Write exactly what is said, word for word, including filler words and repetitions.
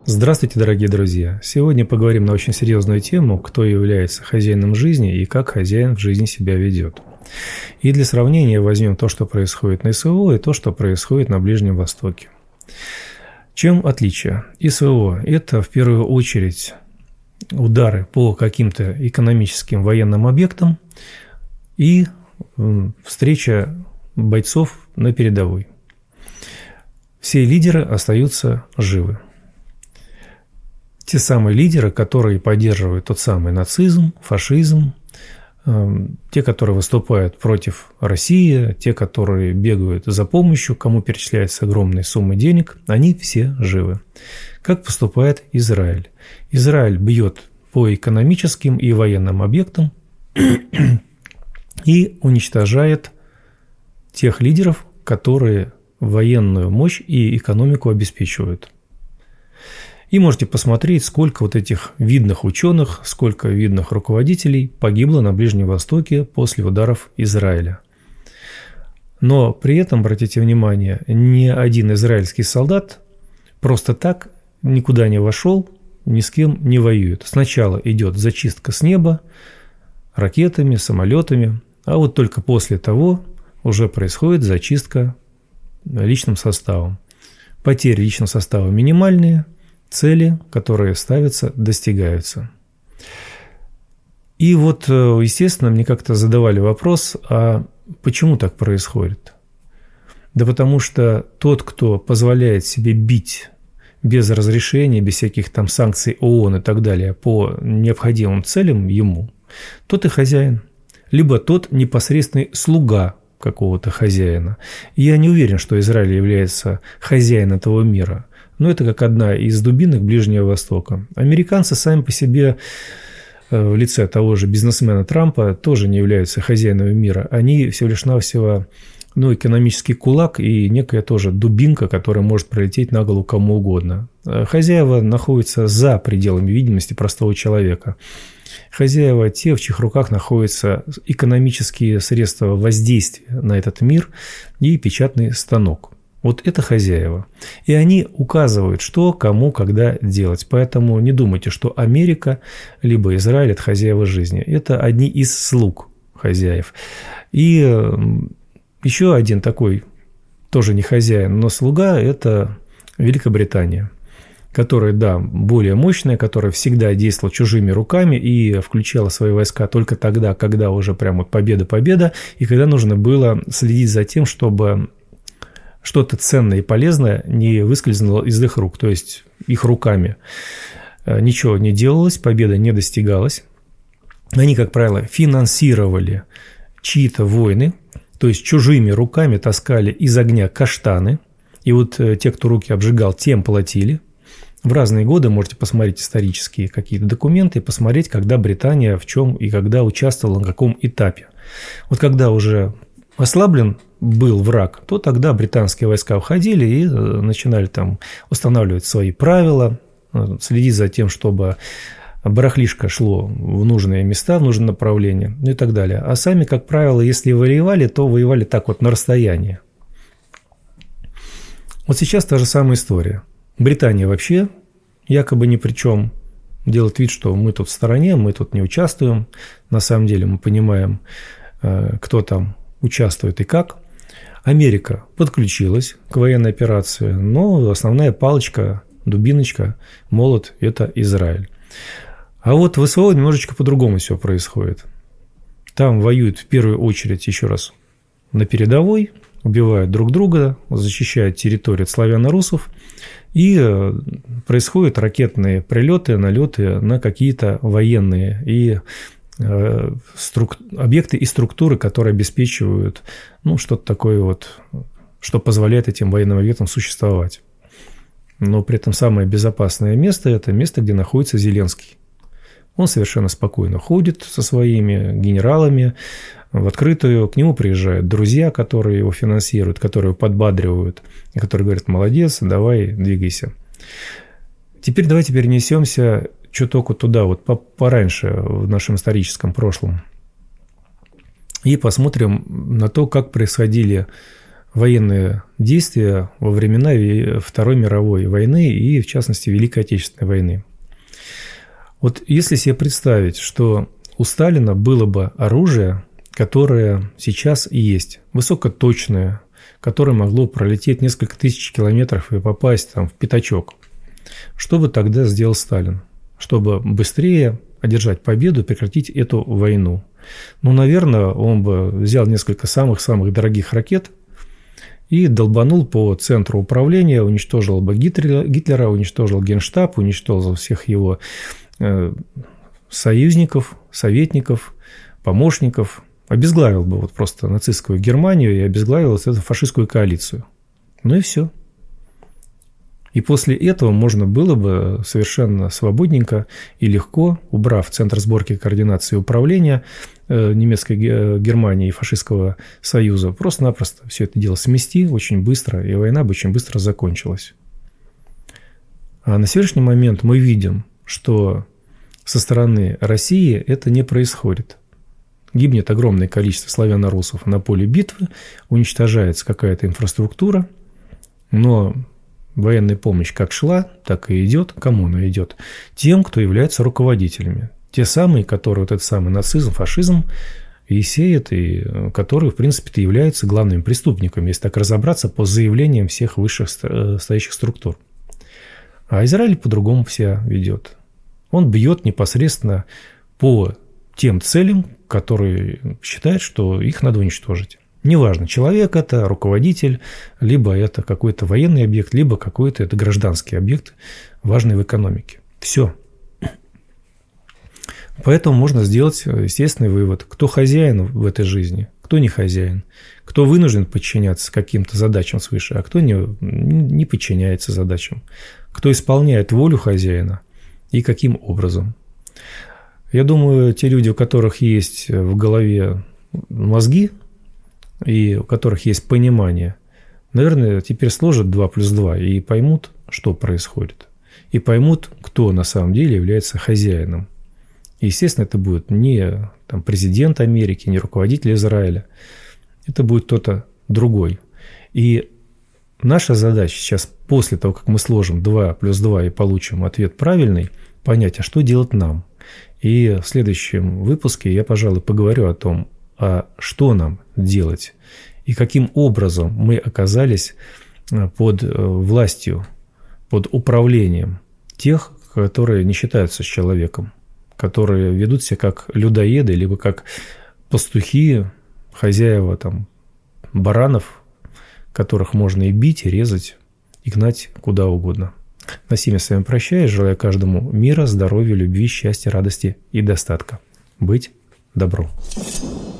Здравствуйте, дорогие друзья! Сегодня поговорим на очень серьезную тему, кто является хозяином жизни и как хозяин в жизни себя ведет. И для сравнения возьмем то, что происходит на СВО, и то, что происходит на Ближнем Востоке. Чем отличие? СВО – это в первую очередь удары по каким-то экономическим военным объектам и встреча бойцов на передовой. Все лидеры остаются живы. Те самые лидеры, которые поддерживают тот самый нацизм, фашизм, те, которые выступают против России, те, которые бегают за помощью, кому перечисляются огромные суммы денег, они все живы. Как поступает Израиль? Израиль бьет по экономическим и военным объектам и уничтожает тех лидеров, которые военную мощь и экономику обеспечивают. И можете посмотреть, сколько вот этих видных ученых, сколько видных руководителей погибло на Ближнем Востоке после ударов Израиля. Но при этом, обратите внимание, ни один израильский солдат просто так никуда не вошел, ни с кем не воюет. Сначала идет зачистка с неба ракетами, самолетами, а вот только после того уже происходит зачистка личным составом. Потери личного состава минимальные, цели, которые ставятся, достигаются. И вот, естественно, мне как-то задавали вопрос, а почему так происходит? Да потому что тот, кто позволяет себе бить без разрешения, без всяких там санкций ООН и так далее по необходимым целям ему, тот и хозяин. Либо тот непосредственный слуга какого-то хозяина. И я не уверен, что Израиль является хозяином этого мира. Но это как одна из дубинок Ближнего Востока. Американцы сами по себе в лице того же бизнесмена Трампа тоже не являются хозяинами мира. Они всего лишь навсего ну, экономический кулак и некая тоже дубинка, которая может пролететь на голову кому угодно. Хозяева находятся за пределами видимости простого человека. Хозяева те, в чьих руках находятся экономические средства воздействия на этот мир и печатный станок. Вот это хозяева. И они указывают, что, кому, когда делать. Поэтому не думайте, что Америка либо Израиль – это хозяева жизни. Это одни из слуг хозяев. И еще один такой, тоже не хозяин, но слуга – это Великобритания, которая, да, более мощная, которая всегда действовала чужими руками и включала свои войска только тогда, когда уже прям вот победа-победа, и когда нужно было следить за тем, чтобы что-то ценное и полезное не выскользнуло из их рук, то есть их руками ничего не делалось, победа не достигалась. Они, как правило, финансировали чьи-то войны, то есть чужими руками таскали из огня каштаны, и вот те, кто руки обжигал, тем платили. В разные годы можете посмотреть исторические какие-то документы и посмотреть, когда Британия в чем и когда участвовала, на каком этапе. Вот когда уже ослаблен был враг, то тогда британские войска входили и начинали там устанавливать свои правила, следить за тем, чтобы барахлишко шло в нужные места, в нужное направление, ну и так далее. А сами, как правило, если воевали, то воевали так вот на расстоянии. Вот сейчас та же самая история. Британия вообще якобы ни при чем, делает вид, что мы тут в стороне, мы тут не участвуем. На самом деле мы понимаем, кто там участвует и как. Америка подключилась к военной операции, но основная палочка, дубиночка, молот – это Израиль. А вот в СВО немножечко по-другому все происходит. Там воюют в первую очередь, еще раз, на передовой, убивают друг друга, защищают территорию от славяно-русов, и происходят ракетные прилеты, налеты на какие-то военные и струк... объекты и структуры, которые обеспечивают ну, что-то такое вот, что позволяет этим военным объектам существовать. Но при этом самое безопасное место – это место, где находится Зеленский. Он совершенно спокойно ходит со своими генералами в открытую, к нему приезжают друзья, которые его финансируют, которые его подбадривают, и которые говорят: молодец, давай, двигайся. Теперь давайте перенесемся чуток туда, вот пораньше, в нашем историческом прошлом, и посмотрим на то, как происходили военные действия во времена Второй мировой войны и, в частности, Великой Отечественной войны. Вот если себе представить, что у Сталина было бы оружие, которое сейчас и есть, высокоточное, которое могло пролететь несколько тысяч километров и попасть там, в пятачок, что бы тогда сделал Сталин, чтобы быстрее одержать победу, прекратить эту войну? Ну, наверное, он бы взял несколько самых-самых дорогих ракет и долбанул по центру управления, уничтожил бы Гитлера, Гитлера уничтожил Генштаб, уничтожил всех его э, союзников, советников, помощников, обезглавил бы вот просто нацистскую Германию и обезглавил вот эту фашистскую коалицию. Ну и все. И после этого можно было бы совершенно свободненько и легко, убрав Центр сборки, координации и управления немецкой Германии и фашистского союза, просто-напросто все это дело смести очень быстро, и война бы очень быстро закончилась. А на сегодняшний момент мы видим, что со стороны России это не происходит. Гибнет огромное количество славяно-русов на поле битвы, уничтожается какая-то инфраструктура, но военная помощь как шла, так и идет. Кому она идет? Тем, кто является руководителями. Те самые, которые вот этот самый нацизм, фашизм и сеют, и которые, в принципе-то, являются главными преступниками, если так разобраться, по заявлениям всех высших стоящих структур. А Израиль по-другому себя ведет. Он бьет непосредственно по тем целям, которые считает, что их надо уничтожить. Неважно, человек это, руководитель, либо это какой-то военный объект, либо какой-то это гражданский объект, важный в экономике. Все. Поэтому можно сделать естественный вывод, кто хозяин в этой жизни, кто не хозяин, кто вынужден подчиняться каким-то задачам свыше, а кто не, не подчиняется задачам, кто исполняет волю хозяина и каким образом. Я думаю, те люди, у которых есть в голове мозги и у которых есть понимание, наверное, теперь сложат два плюс два и поймут, что происходит, и поймут, кто на самом деле является хозяином. И, естественно, это будет не там, президент Америки, не руководитель Израиля. Это будет кто-то другой. И наша задача сейчас, после того, как мы сложим два плюс два и получим ответ правильный, понять, а что делать нам. И в следующем выпуске я, пожалуй, поговорю о том, а что нам делать и каким образом мы оказались под властью, под управлением тех, которые не считаются с человеком, которые ведут себя как людоеды, либо как пастухи, хозяева там, баранов, которых можно и бить, и резать, и гнать куда угодно. На сим я с вами прощаюсь, желаю каждому мира, здоровья, любви, счастья, радости и достатка. Быть добру.